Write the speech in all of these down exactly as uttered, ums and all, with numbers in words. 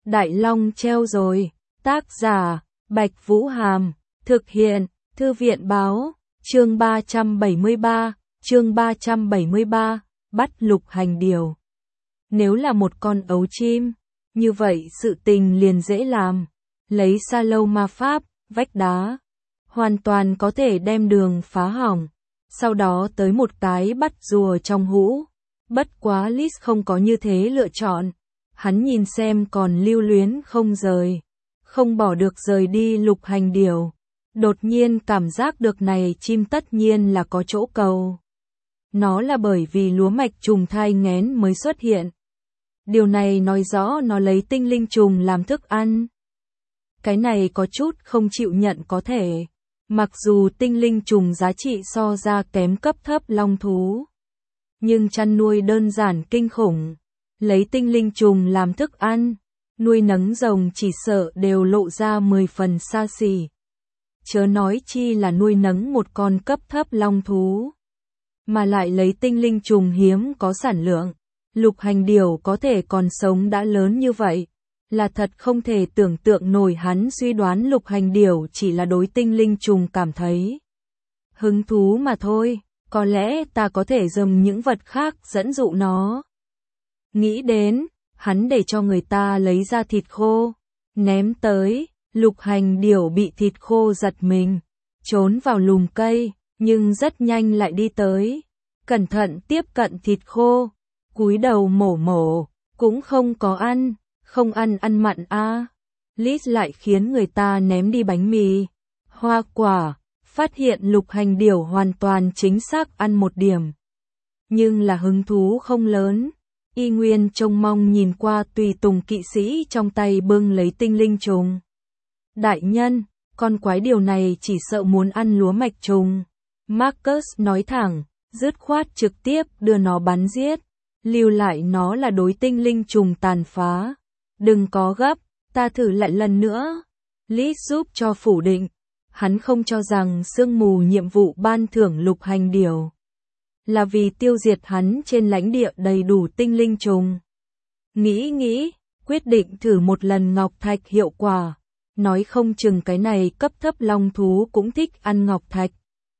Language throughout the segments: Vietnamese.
Đại Long treo rồi. Tác giả, Bạch Vũ Hàm. Thực hiện, Thư viện Báo. Chương ba trăm bảy mươi ba, chương ba trăm bảy mươi ba, bắt Lục Hành Điểu. Nếu là một con ấu chim, như vậy sự tình liền dễ làm. Lấy sa lâu ma pháp, vách đá, hoàn toàn có thể đem đường phá hỏng. Sau đó tới một cái bắt rùa trong hũ. Bất quá Lis không có như thế lựa chọn. Hắn nhìn xem còn lưu luyến không rời, không bỏ được rời đi Lục Hành Điểu. Đột nhiên cảm giác được này chim tất nhiên là có chỗ cầu. Nó là bởi vì lúa mạch trùng thai nghén mới xuất hiện. Điều này nói rõ nó lấy tinh linh trùng làm thức ăn. Cái này có chút không chịu nhận có thể. Mặc dù tinh linh trùng giá trị so ra kém cấp thấp long thú, nhưng chăn nuôi đơn giản kinh khủng. Lấy tinh linh trùng làm thức ăn, nuôi nấng rồng chỉ sợ đều lộ ra mười phần xa xỉ. Chớ nói chi là nuôi nấng một con cấp thấp long thú. Mà lại lấy tinh linh trùng hiếm có sản lượng. Lục Hành Điểu có thể còn sống đã lớn như vậy. Là thật không thể tưởng tượng nổi. Hắn suy đoán Lục Hành Điểu chỉ là đối tinh linh trùng cảm thấy hứng thú mà thôi. Có lẽ ta có thể dùng những vật khác dẫn dụ nó. Nghĩ đến, hắn để cho người ta lấy ra thịt khô, ném tới. Lục Hành Điểu bị thịt khô giật mình, trốn vào lùm cây, nhưng rất nhanh lại đi tới. Cẩn thận tiếp cận thịt khô, cúi đầu mổ mổ, cũng không có ăn, không ăn ăn mặn a. À. Lis lại khiến người ta ném đi bánh mì, hoa quả, phát hiện Lục Hành Điểu hoàn toàn chính xác ăn một điểm. Nhưng là hứng thú không lớn. Y nguyên trông mong nhìn qua tùy tùng kỵ sĩ trong tay bưng lấy tinh linh trùng. Đại nhân, con quái điều này chỉ sợ muốn ăn lúa mạch trùng. Marcus nói thẳng, dứt khoát trực tiếp đưa nó bắn giết. Lưu lại nó là đối tinh linh trùng tàn phá. Đừng có gấp, ta thử lại lần nữa. Lis giúp cho phủ định. Hắn không cho rằng sương mù nhiệm vụ ban thưởng Lục Hành Điểu là vì tiêu diệt hắn trên lãnh địa đầy đủ tinh linh trùng. Nghĩ nghĩ, quyết định thử một lần ngọc thạch hiệu quả. Nói không chừng cái này cấp thấp long thú cũng thích ăn ngọc thạch.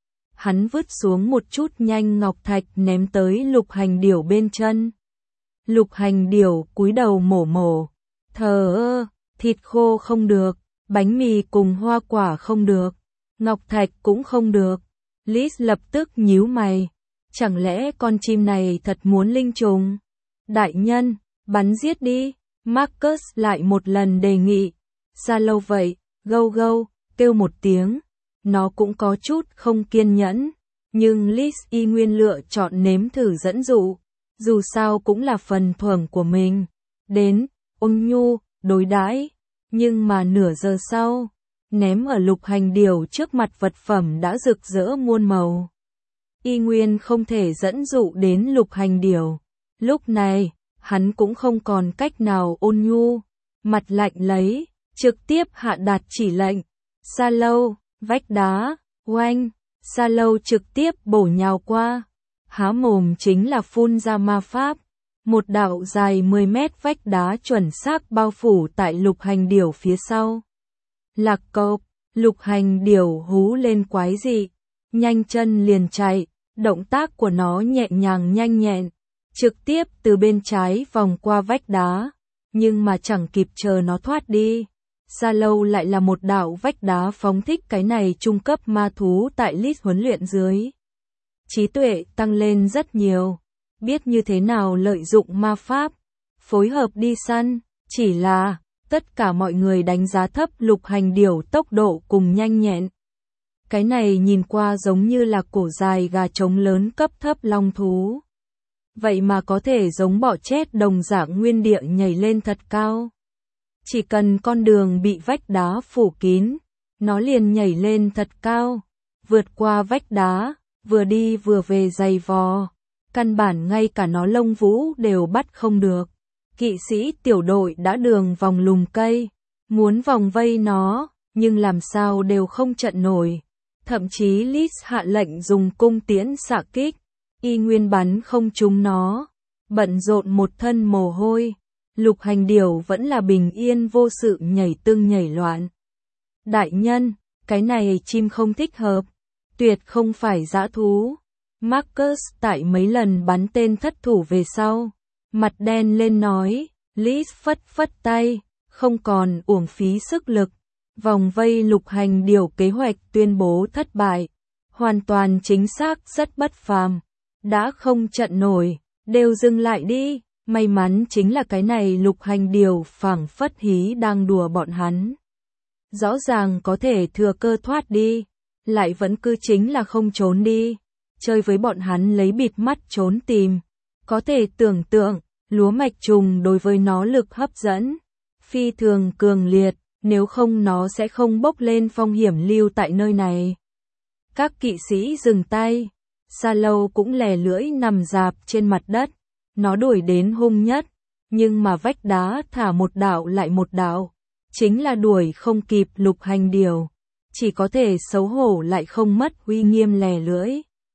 Hắn vứt xuống một chút nhanh ngọc thạch ném tới Lục Hành Điểu bên chân. Lục Hành Điểu cúi đầu mổ mổ. Thờ ơ, thịt khô không được, bánh mì cùng hoa quả không được, ngọc thạch cũng không được. Lis lập tức nhíu mày. Chẳng lẽ con chim này thật muốn linh trùng? Đại nhân, bắn giết đi. Marcus lại một lần đề nghị. Xa lâu vậy, gâu gâu, kêu một tiếng. Nó cũng có chút không kiên nhẫn. Nhưng Lis y nguyên lựa chọn nếm thử dẫn dụ. Dù sao cũng là phần thưởng của mình. Đến, ôn nhu, đối đãi. Nhưng mà nửa giờ sau, ném ở Lục Hành Điểu trước mặt vật phẩm đã rực rỡ muôn màu. Y nguyên không thể dẫn dụ đến Lục Hành Điểu. Lúc này, hắn cũng không còn cách nào ôn nhu. Mặt lạnh lấy, trực tiếp hạ đạt chỉ lệnh. Sa lâu, vách đá, oanh. Sa lâu trực tiếp bổ nhào qua. Há mồm chính là phun ra ma pháp. Một đạo dài mười mét vách đá chuẩn xác bao phủ tại Lục Hành Điểu phía sau. Lạc cộp, Lục Hành Điểu hú lên quái dị. Nhanh chân liền chạy, động tác của nó nhẹ nhàng nhanh nhẹn, trực tiếp từ bên trái vòng qua vách đá, nhưng mà chẳng kịp chờ nó thoát đi. Sa lâu lại là một đạo vách đá phóng thích cái này trung cấp ma thú tại Lis huấn luyện dưới. Trí tuệ tăng lên rất nhiều, biết như thế nào lợi dụng ma pháp, phối hợp đi săn, chỉ là tất cả mọi người đánh giá thấp Lục Hành Điểu tốc độ cùng nhanh nhẹn. Cái này nhìn qua giống như là cổ dài gà trống lớn cấp thấp long thú. Vậy mà có thể giống bọ chét đồng dạng nguyên địa nhảy lên thật cao. Chỉ cần con đường bị vách đá phủ kín, nó liền nhảy lên thật cao, vượt qua vách đá, vừa đi vừa về giày vò. Căn bản ngay cả nó lông vũ đều bắt không được. Kỵ sĩ tiểu đội đã đường vòng lùm cây, muốn vòng vây nó, nhưng làm sao đều không trận nổi. Thậm chí Lis hạ lệnh dùng cung tiễn xạ kích, y nguyên bắn không trúng nó. Bận rộn một thân mồ hôi, Lục Hành Điểu vẫn là bình yên vô sự nhảy tưng nhảy loạn. Đại nhân, cái này chim không thích hợp, tuyệt không phải dã thú. Marcus tại mấy lần bắn tên thất thủ về sau, mặt đen lên nói, Liz phất phất tay, không còn uổng phí sức lực. Vòng vây Lục Hành Điểu kế hoạch tuyên bố thất bại, hoàn toàn chính xác rất bất phàm, đã không trận nổi, đều dừng lại đi. May mắn chính là cái này Lục Hành Điểu phảng phất hí đang đùa bọn hắn. Rõ ràng có thể thừa cơ thoát đi, lại vẫn cứ chính là không trốn đi, chơi với bọn hắn lấy bịt mắt trốn tìm. Có thể tưởng tượng, lúa mạch trùng đối với nó lực hấp dẫn phi thường cường liệt, nếu không nó sẽ không bốc lên phong hiểm lưu tại nơi này. Các kỵ sĩ dừng tay, Sa Lâu cũng lè lưỡi nằm rạp trên mặt đất, nó đuổi đến hung nhất, nhưng mà vách đá thả một đạo lại một đạo, chính là đuổi không kịp Lục Hành Điểu, chỉ có thể xấu hổ lại không mất uy nghiêm lè lưỡi.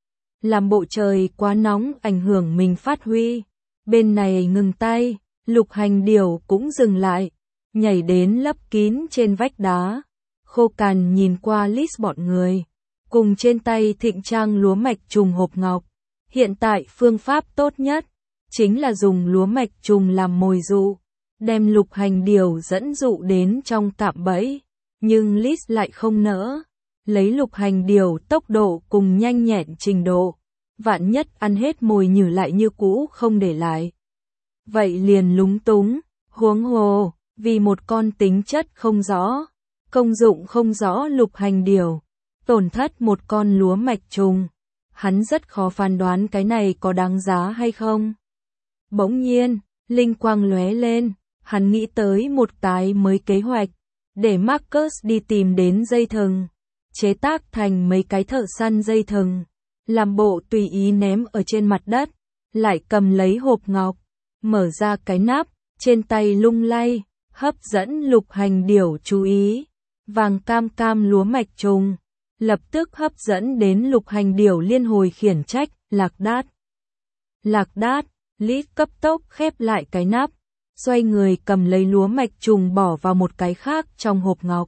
Làm bộ trời quá nóng ảnh hưởng mình phát huy, bên này ngừng tay, Lục Hành Điểu cũng dừng lại, nhảy đến lấp kín trên vách đá. Khô Cằn nhìn qua list bọn người, cùng trên tay thịnh trang lúa mạch trùng hộp ngọc. Hiện tại phương pháp tốt nhất chính là dùng lúa mạch trùng làm mồi dụ, đem Lục Hành Điểu dẫn dụ đến trong cạm bẫy, nhưng Liz lại không nỡ. Lấy Lục Hành Điểu tốc độ cùng nhanh nhẹn trình độ, vạn nhất ăn hết mồi nhử lại như cũ không để lại. Vậy liền lúng túng, huống hồ, vì một con tính chất không rõ, công dụng không rõ Lục Hành Điểu, tổn thất một con lúa mạch trùng, hắn rất khó phán đoán cái này có đáng giá hay không. Bỗng nhiên, linh quang lóe lên, hắn nghĩ tới một cái mới kế hoạch, để Marcus đi tìm đến dây thừng, chế tác thành mấy cái thợ săn dây thừng, làm bộ tùy ý ném ở trên mặt đất, lại cầm lấy hộp ngọc, mở ra cái nắp, trên tay lung lay, hấp dẫn Lục Hành Điểu chú ý. Vàng cam cam lúa mạch trùng, lập tức hấp dẫn đến Lục Hành Điểu liên hồi khiển trách, lạc đát. Lạc đát, Lý cấp tốc khép lại cái nắp, xoay người cầm lấy lúa mạch trùng bỏ vào một cái khác trong hộp ngọc.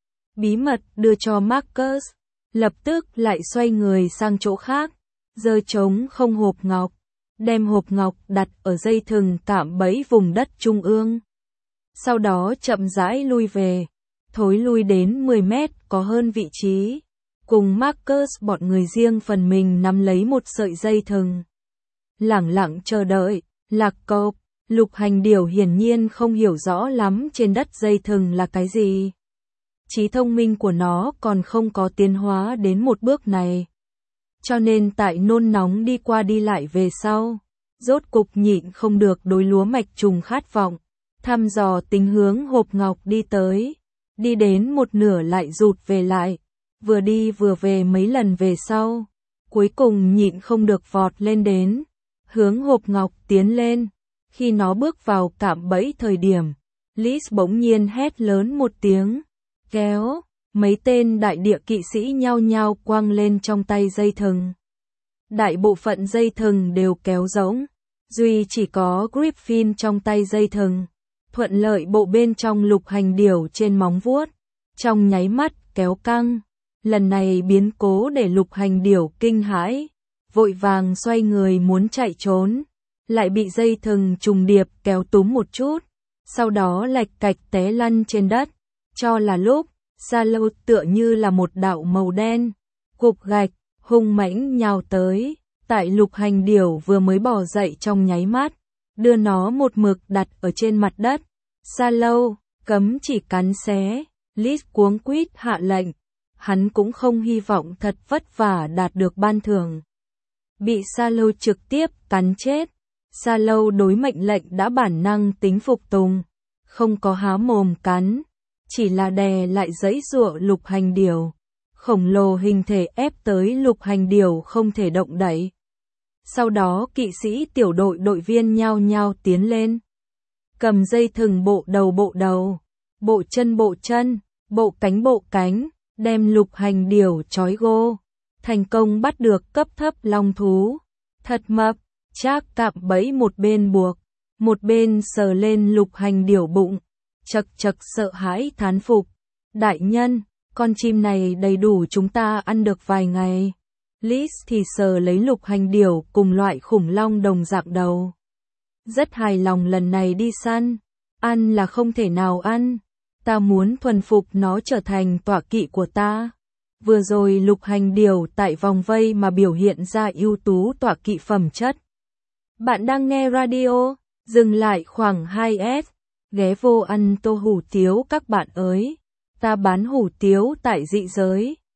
Bí mật đưa cho Marcus, lập tức lại xoay người sang chỗ khác, giơ trống không hộp ngọc, đem hộp ngọc đặt ở dây thừng cạm bẫy vùng đất trung ương. Sau đó chậm rãi lui về, thối lui đến mười mét có hơn vị trí, cùng Marcus bọn người riêng phần mình nắm lấy một sợi dây thừng. Lẳng lặng chờ đợi, lạc cộp, Lục Hành Điểu hiển nhiên không hiểu rõ lắm trên đất dây thừng là cái gì. Trí thông minh của nó còn không có tiến hóa đến một bước này. Cho nên tại nôn nóng đi qua đi lại về sau, rốt cục nhịn không được đối lúa mạch trùng khát vọng, thăm dò tính hướng hộp ngọc đi tới, đi đến một nửa lại rụt về lại, vừa đi vừa về mấy lần về sau, cuối cùng nhịn không được vọt lên đến, hướng hộp ngọc tiến lên. Khi nó bước vào cạm bẫy thời điểm, Liz bỗng nhiên hét lớn một tiếng, kéo, mấy tên đại địa kỵ sĩ nhao nhao quăng lên trong tay dây thừng. Đại bộ phận dây thừng đều kéo rỗng, duy chỉ có Griffin trong tay dây thừng, thuận lợi bộ bên trong Lục Hành Điểu trên móng vuốt, trong nháy mắt kéo căng. Lần này biến cố để Lục Hành Điểu kinh hãi, vội vàng xoay người muốn chạy trốn, lại bị dây thừng trùng điệp kéo túm một chút, sau đó lạch cạch té lăn trên đất. Cho là lúc, Sa Lâu tựa như là một đạo màu đen, cục gạch, hung mãnh nhào tới, tại Lục Hành Điểu vừa mới bò dậy trong nháy mắt, đưa nó một mực đặt ở trên mặt đất. Sa Lâu, cấm chỉ cắn xé, Liz cuống quýt hạ lệnh, hắn cũng không hy vọng thật vất vả đạt được ban thưởng. Bị Sa Lâu trực tiếp cắn chết, Sa Lâu đối mệnh lệnh đã bản năng tính phục tùng, không có há mồm cắn, chỉ là đè lại giãy giụa Lục Hành Điểu, khổng lồ hình thể ép tới Lục Hành Điểu không thể động đậy. Sau đó kỵ sĩ tiểu đội đội viên nhao nhao tiến lên, cầm dây thừng bộ đầu bộ đầu, bộ chân bộ chân, bộ cánh bộ cánh, đem Lục Hành Điểu trói gô, thành công bắt được cấp thấp long thú. Thật mập, chắc cạm bẫy một bên buộc, một bên sờ lên Lục Hành Điểu bụng, chật chật sợ hãi thán phục. Đại nhân, con chim này đầy đủ chúng ta ăn được vài ngày. Liz thì sờ lấy Lục Hành Điểu cùng loại khủng long đồng dạng đầu. Rất hài lòng lần này đi săn, ăn là không thể nào ăn, ta muốn thuần phục nó trở thành tọa kỵ của ta. Vừa rồi Lục Hành Điểu tại vòng vây mà biểu hiện ra ưu tú tọa kỵ phẩm chất. Bạn đang nghe radio, dừng lại khoảng hai S, ghé vô ăn tô hủ tiếu các bạn ơi. Ta bán hủ tiếu tại dị giới.